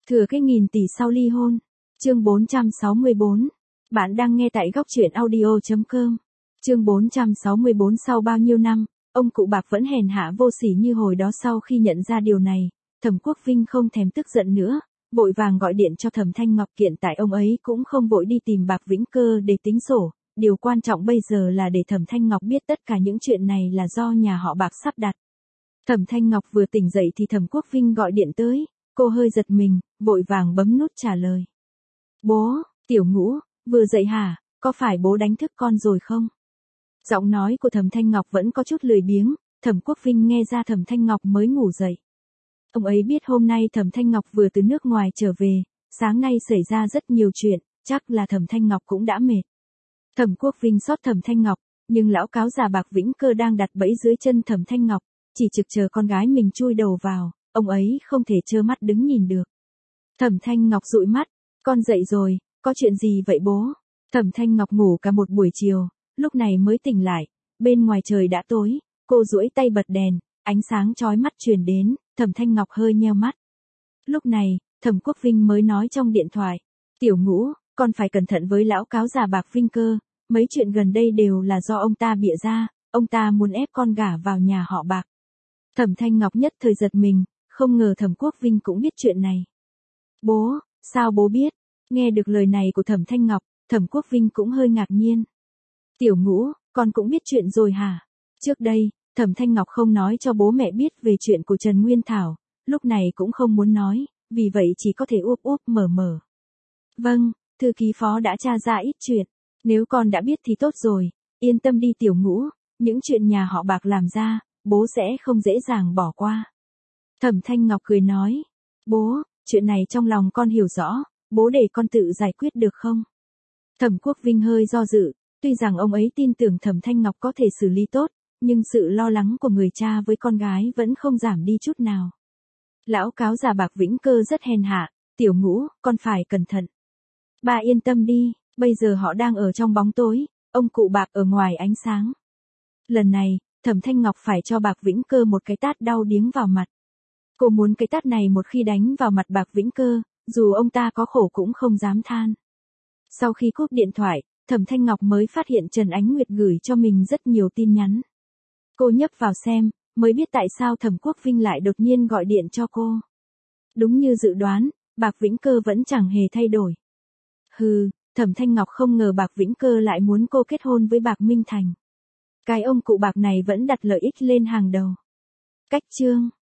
Thừa cái nghìn tỷ sau ly hôn. Chương 464. Bạn đang nghe tại góc truyện audio.com. Chương 464. Sau bao nhiêu năm, ông cụ bạc vẫn hèn hạ vô sỉ như hồi đó. Sau khi nhận ra điều này, Thẩm Quốc Vinh không thèm tức giận nữa, vội vàng gọi điện cho Thẩm Thanh Ngọc. Hiện tại ông ấy cũng không vội đi tìm Bạc Vĩnh Cơ để tính sổ, điều quan trọng bây giờ là để Thẩm Thanh Ngọc biết tất cả những chuyện này là do nhà họ Bạc sắp đặt. Thẩm Thanh Ngọc vừa tỉnh dậy thì Thẩm Quốc Vinh gọi điện tới, cô hơi giật mình, vội vàng bấm nút trả lời. Bố, Tiểu Ngũ, vừa dậy hả, có phải bố đánh thức con rồi không? Giọng nói của Thẩm Thanh Ngọc vẫn có chút lười biếng, Thẩm Quốc Vinh nghe ra Thẩm Thanh Ngọc mới ngủ dậy. Ông ấy biết hôm nay Thẩm Thanh Ngọc vừa từ nước ngoài trở về, sáng nay xảy ra rất nhiều chuyện, chắc là Thẩm Thanh Ngọc cũng đã mệt. Thẩm Quốc Vinh xót Thẩm Thanh Ngọc, nhưng lão cáo già Bạc Vĩnh Cơ đang đặt bẫy dưới chân Thẩm Thanh Ngọc, chỉ trực chờ con gái mình chui đầu vào, ông ấy không thể trơ mắt đứng nhìn được. Thẩm Thanh Ngọc dụi mắt, con dậy rồi, có chuyện gì vậy bố? Thẩm Thanh Ngọc ngủ cả một buổi chiều, lúc này mới tỉnh lại, bên ngoài trời đã tối, cô duỗi tay bật đèn, ánh sáng chói mắt truyền đến, Thẩm Thanh Ngọc hơi nheo mắt. Lúc này, Thẩm Quốc Vinh mới nói trong điện thoại, Tiểu Ngũ, con phải cẩn thận với lão cáo già Bạc Vinh Cơ, mấy chuyện gần đây đều là do ông ta bịa ra, ông ta muốn ép con gả vào nhà họ Bạc. Thẩm Thanh Ngọc nhất thời giật mình, không ngờ Thẩm Quốc Vinh cũng biết chuyện này. Bố, sao bố biết? Nghe được lời này của Thẩm Thanh Ngọc, Thẩm Quốc Vinh cũng hơi ngạc nhiên. Tiểu Ngũ, con cũng biết chuyện rồi hả? Trước đây, Thẩm Thanh Ngọc không nói cho bố mẹ biết về chuyện của Trần Nguyên Thảo, lúc này cũng không muốn nói, vì vậy chỉ có thể úp úp mở mở. Vâng, thư ký phó đã tra ra ít chuyện, nếu con đã biết thì tốt rồi, yên tâm đi Tiểu Ngũ, những chuyện nhà họ Bạc làm ra, bố sẽ không dễ dàng bỏ qua. Thẩm Thanh Ngọc cười nói, bố, chuyện này trong lòng con hiểu rõ, bố để con tự giải quyết được không? Thẩm Quốc Vinh hơi do dự, tuy rằng ông ấy tin tưởng Thẩm Thanh Ngọc có thể xử lý tốt, nhưng sự lo lắng của người cha với con gái vẫn không giảm đi chút nào. Lão cáo già Bạc Vĩnh Cơ rất hèn hạ, Tiểu Ngũ, con phải cẩn thận. Bà yên tâm đi, bây giờ họ đang ở trong bóng tối, ông cụ Bạc ở ngoài ánh sáng. Lần này, Thẩm Thanh Ngọc phải cho Bạc Vĩnh Cơ một cái tát đau điếng vào mặt. Cô muốn cái tát này một khi đánh vào mặt Bạc Vĩnh Cơ, dù ông ta có khổ cũng không dám than. Sau khi cúp điện thoại, Thẩm Thanh Ngọc mới phát hiện Trần Ánh Nguyệt gửi cho mình rất nhiều tin nhắn. Cô nhấp vào xem, mới biết tại sao Thẩm Quốc Vinh lại đột nhiên gọi điện cho cô. Đúng như dự đoán, Bạc Vĩnh Cơ vẫn chẳng hề thay đổi. Thẩm Thanh Ngọc không ngờ Bạc Vĩnh Cơ lại muốn cô kết hôn với Bạc Minh Thành. Cái ông cụ Bạc này vẫn đặt lợi ích lên hàng đầu. Cách chương